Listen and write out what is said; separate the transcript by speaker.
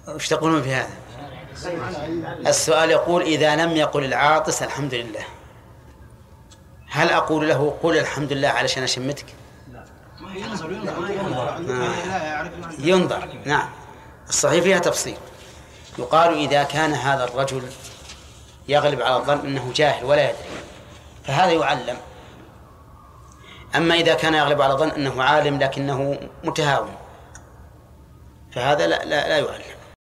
Speaker 1: وش تقولون في هذا؟ السؤال يقول إذا لم يقل العاطس الحمد لله، هل أقول له قل الحمد لله علشان أشمتك؟ ينظر. نعم، الصحيح فيها تفصيل. يقال إذا كان هذا الرجل يغلب على الظن أنه جاهل ولا يدري فهذا يعلم، أما إذا كان يغلب على الظن أنه عالم لكنه متهاون فهذا لا يعلم.